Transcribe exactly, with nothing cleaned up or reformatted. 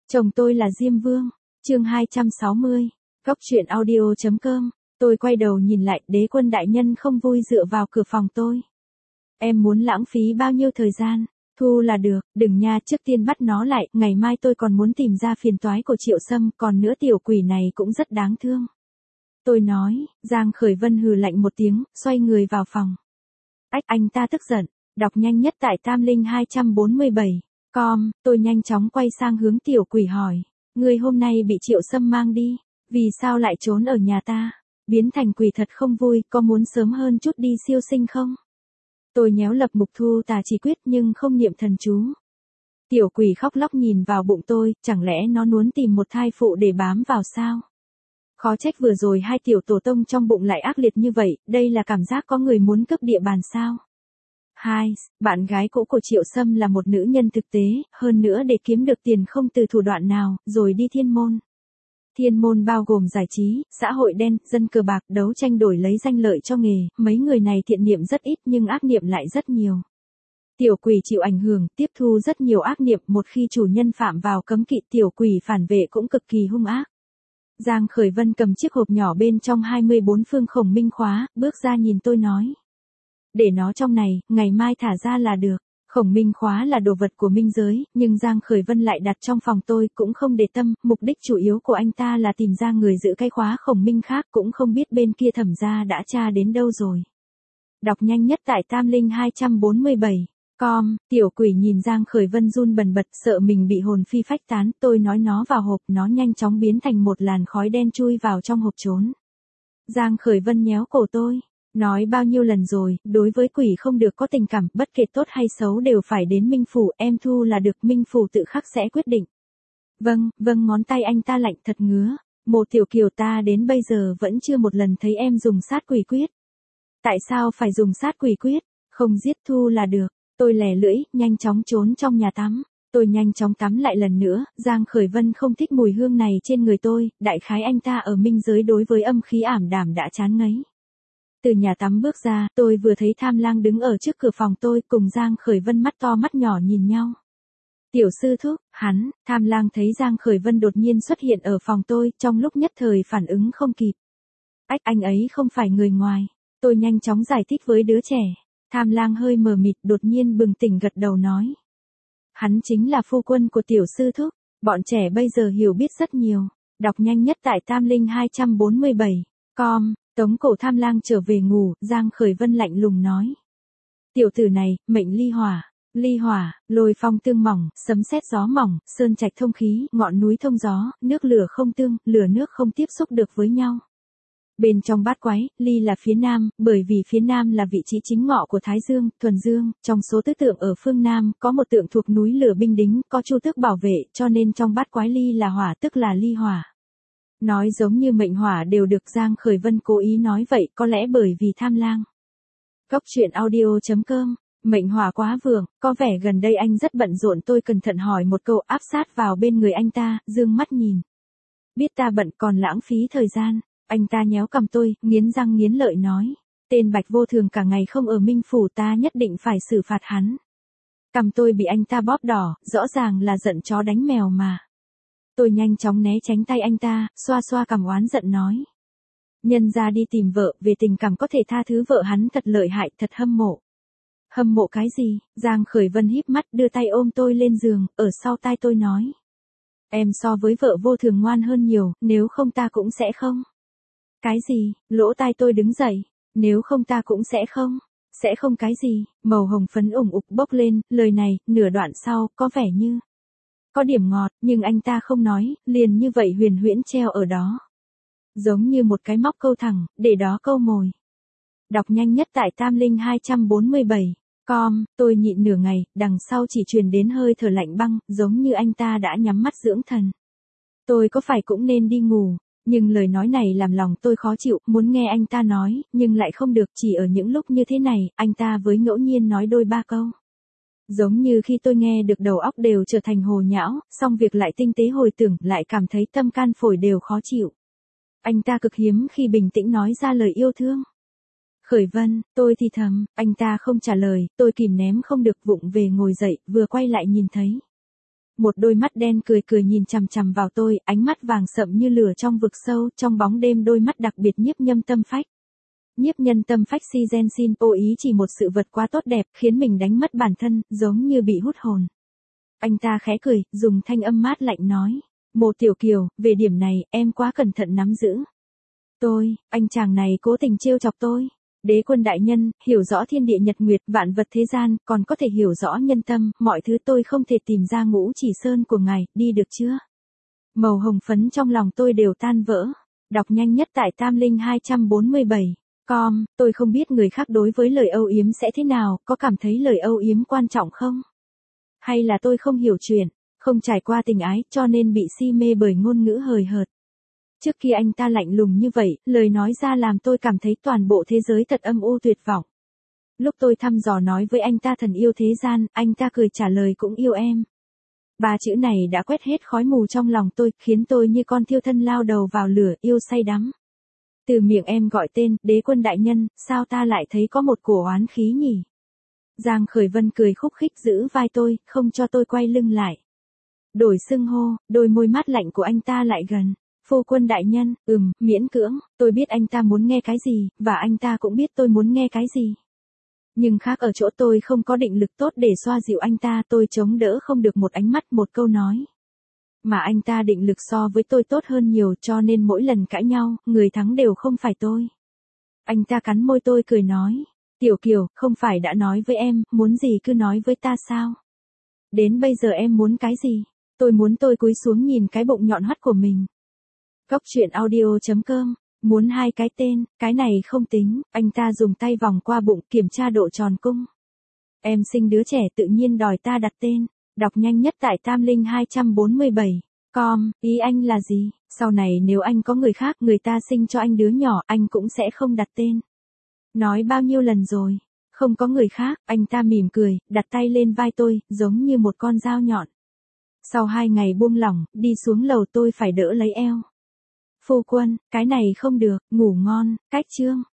Chồng tôi là Diêm Vương. Chương hai trăm sáu mươi. Góc truyện audio.com. Tôi quay đầu nhìn lại, Đế Quân đại nhân không vui dựa vào cửa phòng tôi. Em muốn lãng phí bao nhiêu thời gian? Thu là được, đừng nha, trước tiên bắt nó lại, ngày mai tôi còn muốn tìm ra phiền toái của Triệu Sâm, còn nữa tiểu quỷ này cũng rất đáng thương. Tôi nói, Giang Khởi Vân hừ lạnh một tiếng, xoay người vào phòng. Ách, anh ta tức giận, đọc nhanh nhất tại Tam Linh hai trăm bốn mươi bảy. Com, tôi nhanh chóng quay sang hướng tiểu quỷ hỏi. Người hôm nay bị Triệu Sâm mang đi, vì sao lại trốn ở nhà ta? Biến thành quỷ thật không vui, có muốn sớm hơn chút đi siêu sinh không? Tôi nhéo lập mục thu tà chỉ quyết nhưng không niệm thần chú. Tiểu quỷ khóc lóc nhìn vào bụng tôi, chẳng lẽ nó muốn tìm một thai phụ để bám vào sao? Khó trách vừa rồi hai tiểu tổ tông trong bụng lại ác liệt như vậy, đây là cảm giác có người muốn cướp địa bàn sao? Hai, bạn gái cũ của Triệu Sâm là một nữ nhân thực tế, hơn nữa để kiếm được tiền không từ thủ đoạn nào, rồi đi thiên môn. Thiên môn bao gồm giải trí, xã hội đen, dân cờ bạc, đấu tranh đổi lấy danh lợi cho nghề, mấy người này thiện niệm rất ít nhưng ác niệm lại rất nhiều. Tiểu quỷ chịu ảnh hưởng, tiếp thu rất nhiều ác niệm, một khi chủ nhân phạm vào cấm kỵ, tiểu quỷ phản vệ cũng cực kỳ hung ác. Giang Khởi Vân cầm chiếc hộp nhỏ bên trong hai mươi bốn phương khổng minh khóa, bước ra nhìn tôi nói. Để nó trong này, ngày mai thả ra là được. Khổng minh khóa là đồ vật của minh giới, nhưng Giang Khởi Vân lại đặt trong phòng tôi, cũng không để tâm, mục đích chủ yếu của anh ta là tìm ra người giữ cái khóa khổng minh khác, cũng không biết bên kia thẩm gia đã tra đến đâu rồi. Đọc nhanh nhất tại Tam Linh hai trăm bốn mươi bảy. Com, tiểu quỷ nhìn Giang Khởi Vân run bần bật, sợ mình bị hồn phi phách tán, tôi nói nó vào hộp, nó nhanh chóng biến thành một làn khói đen chui vào trong hộp trốn. Giang Khởi Vân nhéo cổ tôi. Nói bao nhiêu lần rồi, đối với quỷ không được có tình cảm, bất kể tốt hay xấu đều phải đến minh phủ, em thu là được, minh phủ tự khắc sẽ quyết định. Vâng, vâng, ngón tay anh ta lạnh thật ngứa. Mộ tiểu kiều, ta đến bây giờ vẫn chưa một lần thấy em dùng sát quỷ quyết. Tại sao phải dùng sát quỷ quyết? Không giết thu là được. Tôi lè lưỡi, nhanh chóng trốn trong nhà tắm. Tôi nhanh chóng tắm lại lần nữa, Giang Khởi Vân không thích mùi hương này trên người tôi, đại khái anh ta ở minh giới đối với âm khí ảm đạm đã chán ngấy. Từ nhà tắm bước ra, tôi vừa thấy Tham Lang đứng ở trước cửa phòng tôi, cùng Giang Khởi Vân mắt to mắt nhỏ nhìn nhau. Tiểu sư thúc, hắn, Tham Lang thấy Giang Khởi Vân đột nhiên xuất hiện ở phòng tôi, trong lúc nhất thời phản ứng không kịp. Ách, anh ấy không phải người ngoài. Tôi nhanh chóng giải thích với đứa trẻ. Tham Lang hơi mờ mịt, đột nhiên bừng tỉnh gật đầu nói. Hắn chính là phu quân của tiểu sư thúc. Bọn trẻ bây giờ hiểu biết rất nhiều. Đọc nhanh nhất tại Tam Linh hai trăm bốn mươi bảy. Com. Tống cổ Tham Lang trở về ngủ, Giang Khởi Vân lạnh lùng nói. Tiểu tử này, mệnh ly hỏa, ly hỏa, lôi phong tương mỏng, sấm sét gió mỏng, sơn trạch thông khí, ngọn núi thông gió, nước lửa không tương, lửa nước không tiếp xúc được với nhau. Bên trong bát quái, ly là phía nam, bởi vì phía nam là vị trí chính ngọ của Thái Dương, thuần dương, trong số tứ tượng ở phương nam, có một tượng thuộc núi lửa binh đính, có chu tước bảo vệ, cho nên trong bát quái ly là hỏa tức là ly hỏa. Nói giống như mệnh hỏa đều được Giang Khởi Vân cố ý nói vậy, có lẽ bởi vì Tham Lang. Góc truyện audio.com. Mệnh hỏa quá vượng, có vẻ gần đây anh rất bận rộn, tôi cẩn thận hỏi một câu, áp sát vào bên người anh ta, dương mắt nhìn. Biết ta bận còn lãng phí thời gian, anh ta nhéo cằm tôi, nghiến răng nghiến lợi nói. Tên Bạch Vô Thường cả ngày không ở minh phủ, ta nhất định phải xử phạt hắn. Cằm tôi bị anh ta bóp đỏ, rõ ràng là giận chó đánh mèo mà. Tôi nhanh chóng né tránh tay anh ta, xoa xoa cằm oán giận nói. Nhân ra đi tìm vợ, về tình cảm có thể tha thứ vợ hắn thật lợi hại, thật hâm mộ. Hâm mộ cái gì? Giang Khởi Vân híp mắt đưa tay ôm tôi lên giường, ở sau tai tôi nói. Em so với vợ Vô Thường ngoan hơn nhiều, nếu không ta cũng sẽ không. Cái gì? Lỗ tai tôi đứng dậy. Nếu không ta cũng sẽ không. Sẽ không cái gì? Màu hồng phấn ủng ục bốc lên, lời này, nửa đoạn sau, có vẻ như. Có điểm ngọt, nhưng anh ta không nói, liền như vậy huyền huyễn treo ở đó. Giống như một cái móc câu thẳng, để đó câu mồi. Đọc nhanh nhất tại Tam Linh hai trăm bốn mươi bảy. Com, tôi nhịn nửa ngày, đằng sau chỉ truyền đến hơi thở lạnh băng, giống như anh ta đã nhắm mắt dưỡng thần. Tôi có phải cũng nên đi ngủ, nhưng lời nói này làm lòng tôi khó chịu, muốn nghe anh ta nói, nhưng lại không được, chỉ ở những lúc như thế này, anh ta với ngẫu nhiên nói đôi ba câu. Giống như khi tôi nghe được đầu óc đều trở thành hồ nhão, xong việc lại tinh tế hồi tưởng, lại cảm thấy tâm can phổi đều khó chịu. Anh ta cực hiếm khi bình tĩnh nói ra lời yêu thương. Khởi Vân, tôi thì thầm, anh ta không trả lời, tôi kìm nén không được vụng về ngồi dậy, vừa quay lại nhìn thấy. Một đôi mắt đen cười cười nhìn chằm chằm vào tôi, ánh mắt vàng sậm như lửa trong vực sâu, trong bóng đêm đôi mắt đặc biệt nhiếp nhâm tâm phách. Nhiếp nhân tâm phách si gen xin ô ý chỉ một sự vật quá tốt đẹp, khiến mình đánh mất bản thân, giống như bị hút hồn. Anh ta khẽ cười, dùng thanh âm mát lạnh nói. Mộ Tiểu Kiều, về điểm này, em quá cẩn thận nắm giữ. Tôi, anh chàng này cố tình trêu chọc tôi. Đế quân đại nhân, hiểu rõ thiên địa nhật nguyệt, vạn vật thế gian, còn có thể hiểu rõ nhân tâm, mọi thứ tôi không thể tìm ra ngũ chỉ sơn của ngài, đi được chưa? Màu hồng phấn trong lòng tôi đều tan vỡ. Đọc nhanh nhất tại Tam Linh hai bốn bảy. Com, tôi không biết người khác đối với lời âu yếm sẽ thế nào, có cảm thấy lời âu yếm quan trọng không? Hay là tôi không hiểu chuyện, không trải qua tình ái, cho nên bị si mê bởi ngôn ngữ hời hợt. Trước khi anh ta lạnh lùng như vậy, lời nói ra làm tôi cảm thấy toàn bộ thế giới thật âm u tuyệt vọng. Lúc tôi thăm dò nói với anh ta thần yêu thế gian, anh ta cười trả lời cũng yêu em. Ba chữ này đã quét hết khói mù trong lòng tôi, khiến tôi như con thiêu thân lao đầu vào lửa, yêu say đắm. Từ miệng em gọi tên, đế quân đại nhân, sao ta lại thấy có một cổ oán khí nhỉ? Giang Khởi Vân cười khúc khích giữ vai tôi, không cho tôi quay lưng lại. Đổi xưng hô, đôi môi mát lạnh của anh ta lại gần. Phu quân đại nhân, ừm, miễn cưỡng, tôi biết anh ta muốn nghe cái gì, và anh ta cũng biết tôi muốn nghe cái gì. Nhưng khác ở chỗ tôi không có định lực tốt để xoa dịu anh ta, tôi chống đỡ không được một ánh mắt, một câu nói. Mà anh ta định lực so với tôi tốt hơn nhiều, cho nên mỗi lần cãi nhau, người thắng đều không phải tôi. Anh ta cắn môi tôi cười nói. Tiểu Kiều, không phải đã nói với em, muốn gì cứ nói với ta sao? Đến bây giờ em muốn cái gì? Tôi muốn tôi cúi xuống nhìn cái bụng nhọn hoắt của mình. Góc truyện audio chấm com, muốn hai cái tên, cái này không tính, anh ta dùng tay vòng qua bụng kiểm tra độ tròn cung. Em sinh đứa trẻ tự nhiên đòi ta đặt tên, đọc nhanh nhất tại Tam Linh hai bốn bảy. Com, ý anh là gì? Sau này nếu anh có người khác, người ta sinh cho anh đứa nhỏ, anh cũng sẽ không đặt tên. Nói bao nhiêu lần rồi, không có người khác, anh ta mỉm cười, đặt tay lên vai tôi, giống như một con dao nhọn. Sau hai ngày buông lỏng, đi xuống lầu tôi phải đỡ lấy eo. Phu quân, cái này không được, ngủ ngon, cách chương.